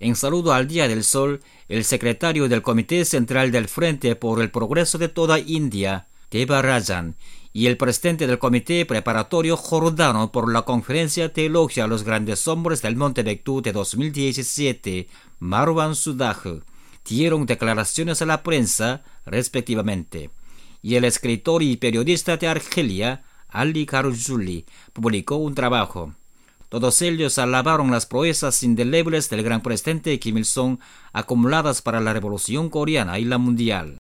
En saludo al Día del Sol, el secretario del Comité Central del Frente por el Progreso de toda India, Devarajan, y el presidente del Comité Preparatorio Jordano por la Conferencia Teología a los Grandes Hombres del Monte Bektu de 2017, Marwan Sudaj, dieron declaraciones a la prensa, respectivamente. Y el escritor y periodista de Argelia, Ali Karjuli, publicó un trabajo. Todos ellos alabaron las proezas indelebles del gran presidente Kim Il-sung acumuladas para la revolución coreana y la mundial.